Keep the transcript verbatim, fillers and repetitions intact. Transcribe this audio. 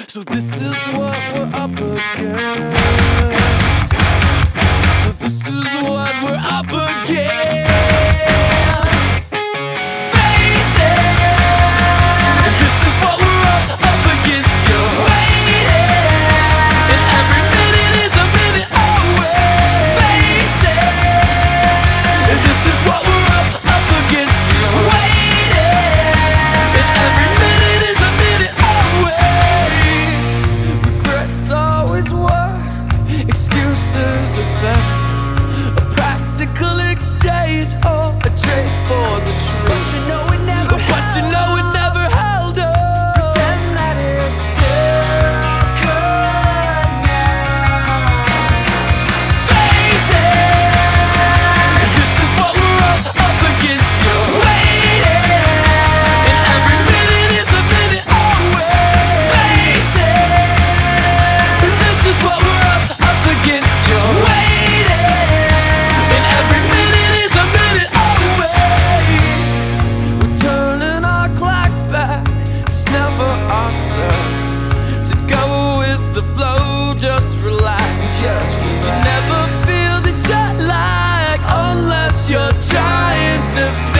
So this is what we're up against. So this is what we're up against. Face it, this is what we're up, up against. You're waiting, and every minute is a minute away. Face it, this is what we're up, up against. You're waiting, and every minute is a minute away. Regrets always work, excuses are them. A practical exchange or a trade for the truth. But you know it never but held you know it never held up. Pretend that it still could now. Face it, this is what we're up, up against. You're waiting, and every minute is a minute away. Face it, this is what we're up, up against. You're waiting, and every minute is a minute away. We're turning our clocks back, just never ourselves. So go with the flow, just relax. Just relax. You never feel the jet lag unless you're trying to